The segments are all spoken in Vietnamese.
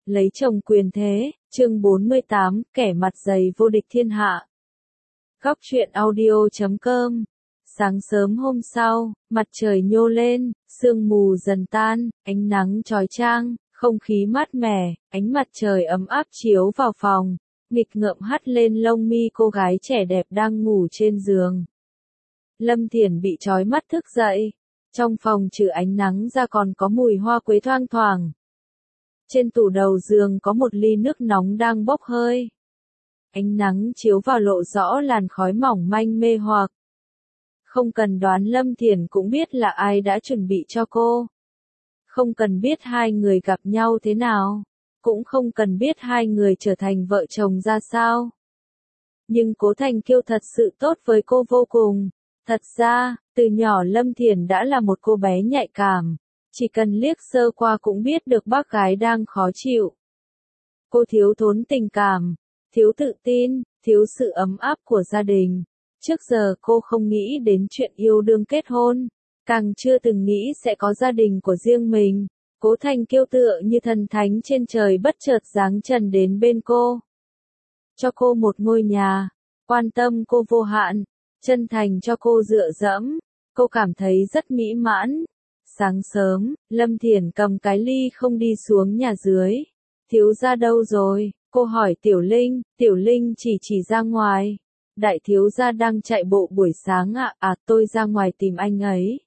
Lấy chồng quyền thế, chương 48, kẻ mặt dày vô địch thiên hạ. Góc truyện audio.com. Sáng sớm hôm sau, mặt trời nhô lên, sương mù dần tan, ánh nắng chói chang, không khí mát mẻ, ánh mặt trời ấm áp chiếu vào phòng, nghịch ngợm hắt lên lông mi cô gái trẻ đẹp đang ngủ trên giường. Lâm Thiển bị chói mắt thức dậy. Trong phòng trừ ánh nắng ra còn có mùi hoa quế thoang thoảng. Trên tủ đầu giường có một ly nước nóng đang bốc hơi. Ánh nắng chiếu vào lộ rõ làn khói mỏng manh mê hoặc. Không cần đoán Lâm Thiển cũng biết là ai đã chuẩn bị cho cô. Không cần biết hai người gặp nhau thế nào. Cũng không cần biết hai người trở thành vợ chồng ra sao. Nhưng Cố Thành Kiêu thật sự tốt với cô vô cùng. Thật ra, từ nhỏ Lâm Thiển đã là một cô bé nhạy cảm. Chỉ cần liếc sơ qua cũng biết được bác gái đang khó chịu. Cô thiếu thốn tình cảm, thiếu tự tin, thiếu sự ấm áp của gia đình. Trước giờ cô không nghĩ đến chuyện yêu đương kết hôn, càng chưa từng nghĩ sẽ có gia đình của riêng mình. Cố Thành Kiêu tựa như thần thánh trên trời bất chợt giáng trần đến bên cô. Cho cô một ngôi nhà, quan tâm cô vô hạn, chân thành cho cô dựa dẫm, cô cảm thấy rất mỹ mãn. Sáng sớm, Lâm Thiển cầm cái ly không đi xuống nhà dưới. Thiếu gia đâu rồi? Cô hỏi Tiểu Linh chỉ ra ngoài. Đại thiếu gia đang chạy bộ buổi sáng ạ, tôi ra ngoài tìm anh ấy.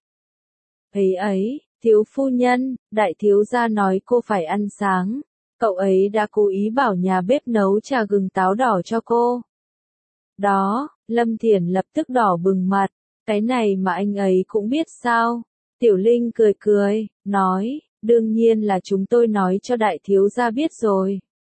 Thiếu phu nhân, đại thiếu gia nói cô phải ăn sáng. Cậu ấy đã cố ý bảo nhà bếp nấu trà gừng táo đỏ cho cô. Đó, Lâm Thiển lập tức đỏ bừng mặt, cái này mà anh ấy cũng biết sao? Tiểu Linh cười, nói, đương nhiên là chúng tôi nói cho đại thiếu gia biết rồi.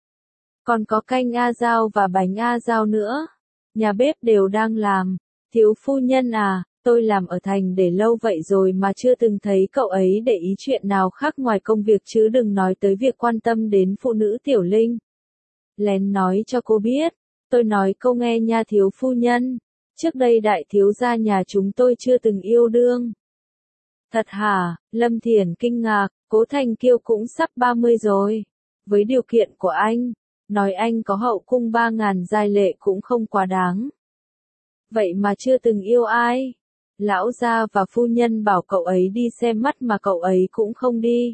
Còn có canh A Dao và bánh A Dao nữa. Nhà bếp đều đang làm. Thiếu phu nhân à, tôi làm ở thành để lâu vậy rồi mà chưa từng thấy cậu ấy để ý chuyện nào khác ngoài công việc chứ đừng nói tới việc quan tâm đến phụ nữ. Tiểu Linh lén nói cho cô biết. Tôi nói câu nghe nha thiếu phu nhân. Trước đây đại thiếu gia nhà chúng tôi chưa từng yêu đương. Thật hả? Lâm Thiển kinh ngạc, Cố Thành Kiêu cũng sắp 30 rồi. Với điều kiện của anh, nói anh có hậu cung 3.000 giai lệ cũng không quá đáng. Vậy mà chưa từng yêu ai? Lão gia và phu nhân bảo cậu ấy đi xem mắt mà cậu ấy cũng không đi.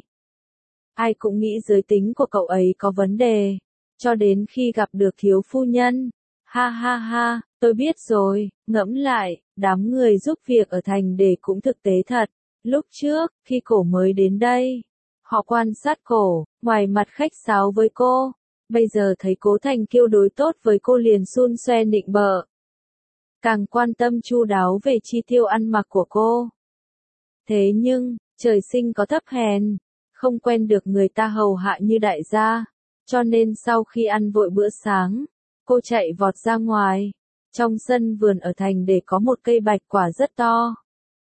Ai cũng nghĩ giới tính của cậu ấy có vấn đề. Cho đến khi gặp được thiếu phu nhân. Ha, tôi biết rồi, ngẫm lại, đám người giúp việc ở thành để cũng thực tế thật. Lúc trước, khi cổ mới đến đây, họ quan sát cổ, ngoài mặt khách sáo với cô. Bây giờ thấy Cố Thành Kiêu đối tốt với cô liền xun xoe nịnh bợ. Càng quan tâm chu đáo về chi tiêu ăn mặc của cô. Thế nhưng, trời sinh có thấp hèn, không quen được người ta hầu hạ như đại gia. Cho nên sau khi ăn vội bữa sáng, cô chạy vọt ra ngoài. Trong sân vườn ở thành để có một cây bạch quả rất to.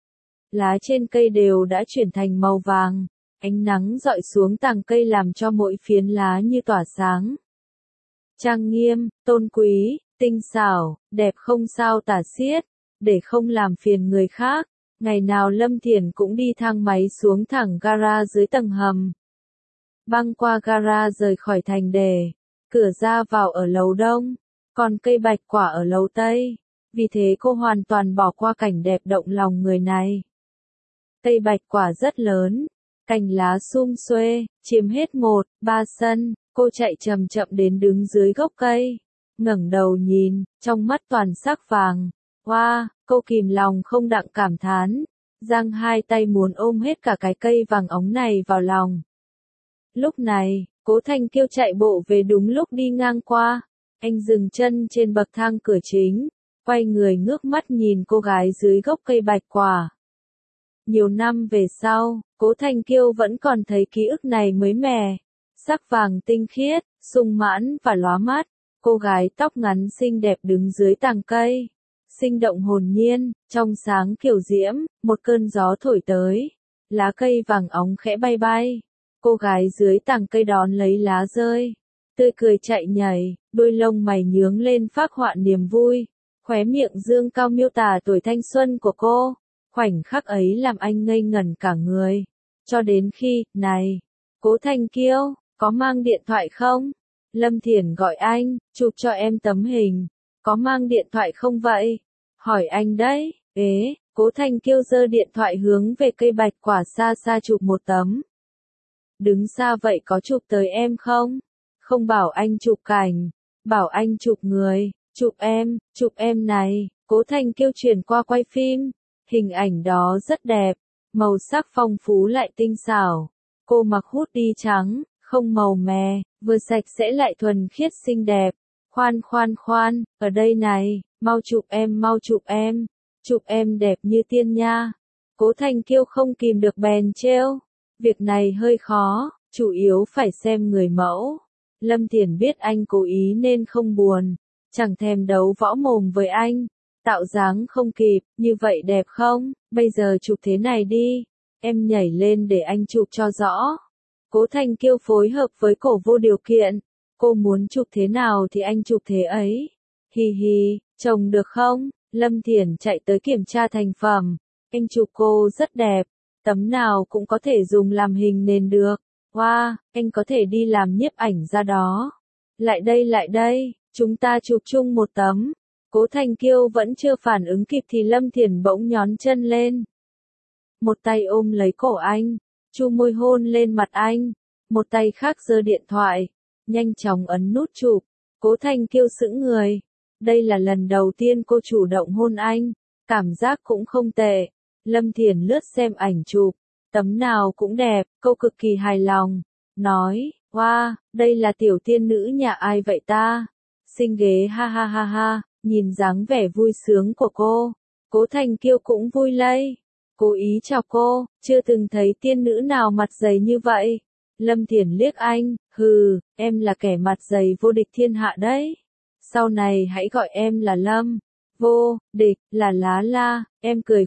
Lá trên cây đều đã chuyển thành màu vàng, ánh nắng rọi xuống tàng cây làm cho mỗi phiến lá như tỏa sáng. Trang nghiêm, tôn quý, tinh xảo, đẹp không sao tả xiết, để không làm phiền người khác. Ngày nào Lâm Thiển cũng đi thang máy xuống thẳng gara dưới tầng hầm. Băng qua gara rời khỏi thành đề, cửa ra vào ở lầu đông, còn cây bạch quả ở lầu tây. Vì thế cô hoàn toàn bỏ qua cảnh đẹp động lòng người này. Cây bạch quả rất lớn, cành lá sum xuê, chiếm hết 1/3 sân, cô chạy chậm chậm đến đứng dưới gốc cây, ngẩng đầu nhìn, trong mắt toàn sắc vàng. Wow, cô kìm lòng không đặng cảm thán, giang hai tay muốn ôm hết cả cái cây vàng óng này vào lòng. Lúc này, Cố Thành Kiêu chạy bộ về đúng lúc đi ngang qua, anh dừng chân trên bậc thang cửa chính, quay người ngước mắt nhìn cô gái dưới gốc cây bạch quả. Nhiều năm về sau, Cố Thành Kiêu vẫn còn thấy ký ức này mới mẻ. Sắc vàng tinh khiết, sung mãn và lóa mắt. Cô gái tóc ngắn xinh đẹp đứng dưới tàng cây. Sinh động hồn nhiên, trong sáng kiểu diễm, một cơn gió thổi tới. Lá cây vàng óng khẽ bay bay. Cô gái dưới tàng cây đón lấy lá rơi. Tươi cười chạy nhảy, đôi lông mày nhướng lên phác họa niềm vui. Khóe miệng dương cao miêu tả tuổi thanh xuân của cô. Khoảnh khắc ấy làm anh ngây ngẩn cả người. Cho đến khi, này, Cố Thành Kiêu, Có mang điện thoại không? Lâm Thiển gọi anh, chụp cho em tấm hình. Có mang điện thoại không vậy? Hỏi anh đấy. Ế, Cố Thanh Kiêu giơ điện thoại hướng về cây bạch quả xa xa chụp một tấm. Đứng xa vậy có chụp tới em không? Không bảo anh chụp cảnh, bảo anh chụp người, chụp em này. Cố Thanh Kiêu chuyển qua quay phim. Hình ảnh đó rất đẹp, màu sắc phong phú lại tinh xảo. Cô mặc hoodie trắng, không màu mè, vừa sạch sẽ lại thuần khiết xinh đẹp. Khoan, ở đây này, mau chụp em đẹp như tiên nha. Cố Thanh Kiêu không kìm được bèn trêu. Việc này hơi khó, chủ yếu phải xem người mẫu. Lâm Thiển biết anh cố ý nên không buồn, chẳng thèm đấu võ mồm với anh. Tạo dáng không kịp, như vậy đẹp không? Bây giờ chụp thế này đi, em nhảy lên để anh chụp cho rõ. Cố Thanh Kiêu phối hợp với Cổ Vô điều kiện, cô muốn chụp thế nào thì anh chụp thế ấy. Hi hi, chồng được không? Lâm Thiển chạy tới kiểm tra thành phẩm, anh chụp cô rất đẹp, tấm nào cũng có thể dùng làm hình nền được. Wow, anh có thể đi làm nhiếp ảnh ra đó. Lại đây, chúng ta chụp chung một tấm. Cố Thanh Kiêu vẫn chưa phản ứng kịp thì Lâm Thiển bỗng nhón chân lên. Một tay ôm lấy cổ anh, chu môi hôn lên mặt anh, một tay khác giơ điện thoại, nhanh chóng ấn nút chụp. Cố Thanh Kiêu sững người. Đây là lần đầu tiên cô chủ động hôn anh, cảm giác cũng không tệ. Lâm Thiển lướt xem ảnh chụp, tấm nào cũng đẹp, cô cực kỳ hài lòng, nói, wow, đây là tiểu tiên nữ nhà ai vậy ta? Xinh ghê ha ha ha ha. Nhìn dáng vẻ vui sướng của cô, Cố Thanh Kiêu cũng vui lây. Cố ý chào cô, chưa từng thấy tiên nữ nào mặt dày như vậy. Lâm Thiển liếc anh, hừ, em là kẻ mặt dày vô địch thiên hạ đấy. Sau này hãy gọi em là Lâm. Vô địch, là lá la, em cười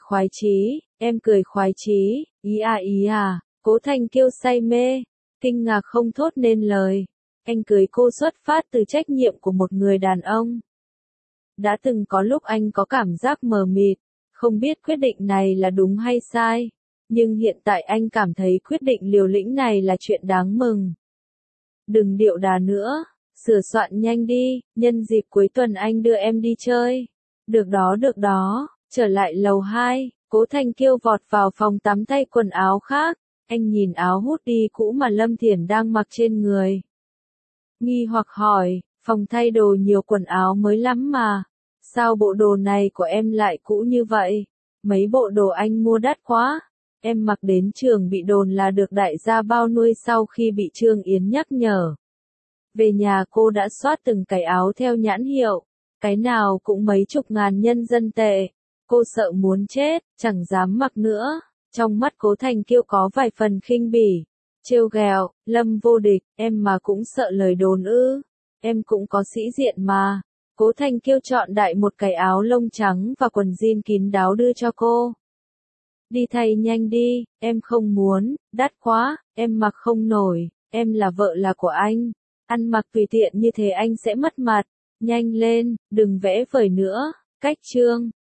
khoái chí, ý à. Cố Thanh Kiêu say mê, kinh ngạc không thốt nên lời. Anh cưới cô xuất phát từ trách nhiệm của một người đàn ông. Đã từng có lúc anh có cảm giác mờ mịt, không biết quyết định này là đúng hay sai. Nhưng hiện tại anh cảm thấy quyết định liều lĩnh này là chuyện đáng mừng. Đừng điệu đà nữa, sửa soạn nhanh đi, nhân dịp cuối tuần anh đưa em đi chơi. Được đó, trở lại lầu 2, Cố Thanh Kiêu vọt vào phòng tắm thay quần áo khác. Anh nhìn áo hoodie cũ mà Lâm Thiển đang mặc trên người. Nghi hoặc hỏi, phòng thay đồ nhiều quần áo mới lắm mà. Sao bộ đồ này của em lại cũ như vậy? Mấy bộ đồ anh mua đắt quá. Em mặc đến trường bị đồn là được đại gia bao nuôi sau khi bị Trương Yến nhắc nhở. Về nhà cô đã soát từng cái áo theo nhãn hiệu, cái nào cũng mấy chục ngàn nhân dân tệ. Cô sợ muốn chết, chẳng dám mặc nữa. Trong mắt Cố Thanh Kiêu có vài phần khinh bỉ. Trêu ghẹo, Lâm vô địch, em mà cũng sợ lời đồn ư? Em cũng có sĩ diện mà. Cố Thanh Kiêu chọn đại một cái áo lông trắng và quần jean kín đáo đưa cho cô. Đi thay nhanh đi, em không muốn, đắt quá, em mặc không nổi, em là vợ là của anh. Ăn mặc tùy tiện như thế anh sẽ mất mặt. Nhanh lên, đừng vẽ vời nữa. Cách chương